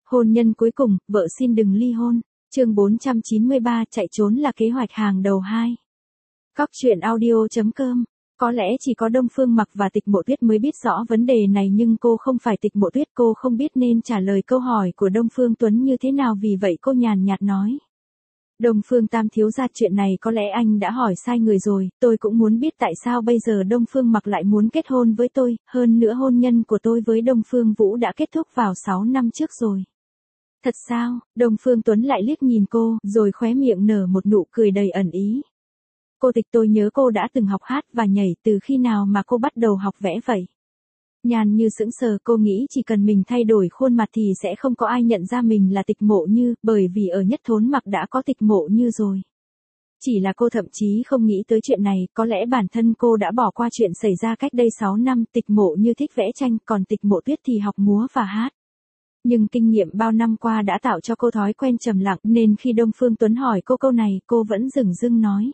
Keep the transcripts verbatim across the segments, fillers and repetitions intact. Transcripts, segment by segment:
Hôn nhân cuối cùng, vợ xin đừng ly hôn. Chương bốn trăm chín mươi ba, chạy trốn là kế hoạch hàng đầu hai. Cóc truyện audio chấm com. Có lẽ chỉ có Đông Phương Mặc và Tịch Mộ Tuyết mới biết rõ vấn đề này, nhưng cô không phải Tịch Mộ Tuyết, cô không biết nên trả lời câu hỏi của Đông Phương Tuấn như thế nào, vì vậy cô nhàn nhạt nói. Đông Phương Tam thiếu gia, chuyện này có lẽ anh đã hỏi sai người rồi, tôi cũng muốn biết tại sao bây giờ Đông Phương Mặc lại muốn kết hôn với tôi, hơn nữa hôn nhân của tôi với Đông Phương Vũ đã kết thúc vào sáu năm trước rồi. Thật sao? Đông Phương Tuấn lại liếc nhìn cô, rồi khóe miệng nở một nụ cười đầy ẩn ý. Cô Tịch, tôi nhớ cô đã từng học hát và nhảy, từ khi nào mà cô bắt đầu học vẽ vậy? Nhan Như sững sờ, cô nghĩ chỉ cần mình thay đổi khuôn mặt thì sẽ không có ai nhận ra mình là Tịch Mộ Như, bởi vì ở Nhất Thốn Mặc đã có Tịch Mộ Như rồi. Chỉ là cô thậm chí không nghĩ tới chuyện này, có lẽ bản thân cô đã bỏ qua chuyện xảy ra cách đây sáu năm, Tịch Mộ Như thích vẽ tranh, còn Tịch Mộ Tuyết thì học múa và hát. Nhưng kinh nghiệm bao năm qua đã tạo cho cô thói quen trầm lặng, nên khi Đông Phương Tuấn hỏi cô câu này, cô vẫn dửng dưng nói.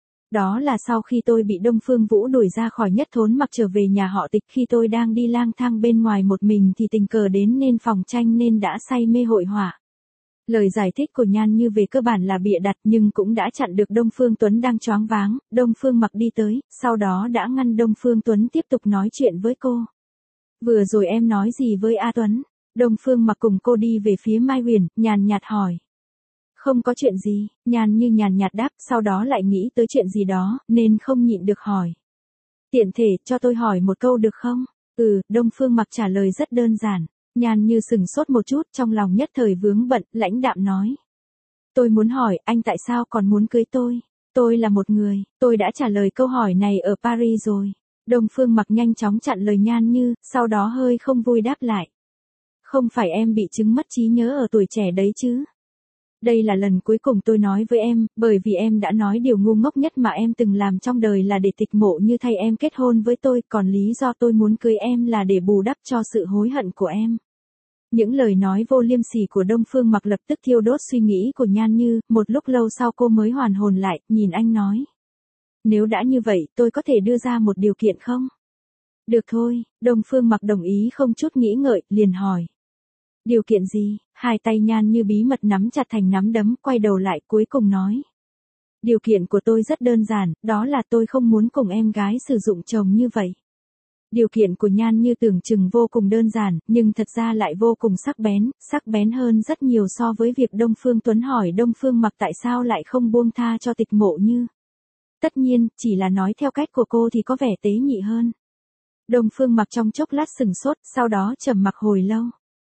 Đó là sau khi tôi bị Đông Phương Vũ đuổi ra khỏi Nhất Thốn Mặc trở về nhà họ Tịch, khi tôi đang đi lang thang bên ngoài một mình thì tình cờ đến nên phòng tranh nên đã say mê hội họa. Lời giải thích của Nhan Như về cơ bản là bịa đặt, nhưng cũng đã chặn được Đông Phương Tuấn đang choáng váng. Đông Phương Mặc đi tới, sau đó đã ngăn Đông Phương Tuấn tiếp tục nói chuyện với cô. Vừa rồi em nói gì với A Tuấn? Đông Phương Mặc cùng cô đi về phía Mai Huyền, nhàn nhạt hỏi. Không có chuyện gì, Nhan Như nhàn nhạt đáp, sau đó lại nghĩ tới chuyện gì đó, nên không nhịn được hỏi. Tiện thể, cho tôi hỏi một câu được không? Ừ, Đông Phương Mặc trả lời rất đơn giản. Nhan Như sừng sốt một chút, trong lòng nhất thời vướng bận, lãnh đạm nói. Tôi muốn hỏi, anh tại sao còn muốn cưới tôi? Tôi là một người, tôi đã trả lời câu hỏi này ở Paris rồi. Đông Phương Mặc nhanh chóng chặn lời Nhan Như, sau đó hơi không vui đáp lại. Không phải em bị chứng mất trí nhớ ở tuổi trẻ đấy chứ? Đây là lần cuối cùng tôi nói với em, bởi vì em đã nói điều ngu ngốc nhất mà em từng làm trong đời là để Tịch Mộ Như thay em kết hôn với tôi, còn lý do tôi muốn cưới em là để bù đắp cho sự hối hận của em. Những lời nói vô liêm sỉ của Đông Phương Mặc lập tức thiêu đốt suy nghĩ của Nhan Như, một lúc lâu sau cô mới hoàn hồn lại, nhìn anh nói. Nếu đã như vậy, tôi có thể đưa ra một điều kiện không? Được thôi, Đông Phương Mặc đồng ý không chút nghĩ ngợi, liền hỏi. Điều kiện gì? Hai tay Nhan Như bí mật nắm chặt thành nắm đấm, quay đầu lại cuối cùng nói. Điều kiện của tôi rất đơn giản, đó là tôi không muốn cùng em gái sử dụng chồng như vậy. Điều kiện của Nhan Như tưởng chừng vô cùng đơn giản, nhưng thật ra lại vô cùng sắc bén, sắc bén hơn rất nhiều so với việc Đông Phương Tuấn hỏi Đông Phương Mặc tại sao lại không buông tha cho Tịch Mộ Như. Tất nhiên, chỉ là nói theo cách của cô thì có vẻ tế nhị hơn. Đông Phương Mặc trong chốc lát sừng sốt, sau đó trầm mặc hồi lâu.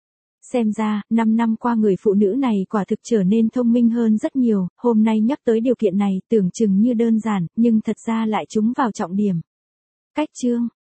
Xem ra, năm năm qua người phụ nữ này quả thực trở nên thông minh hơn rất nhiều, hôm nay nhắc tới điều kiện này tưởng chừng như đơn giản, nhưng thật ra lại trúng vào trọng điểm. Cách chương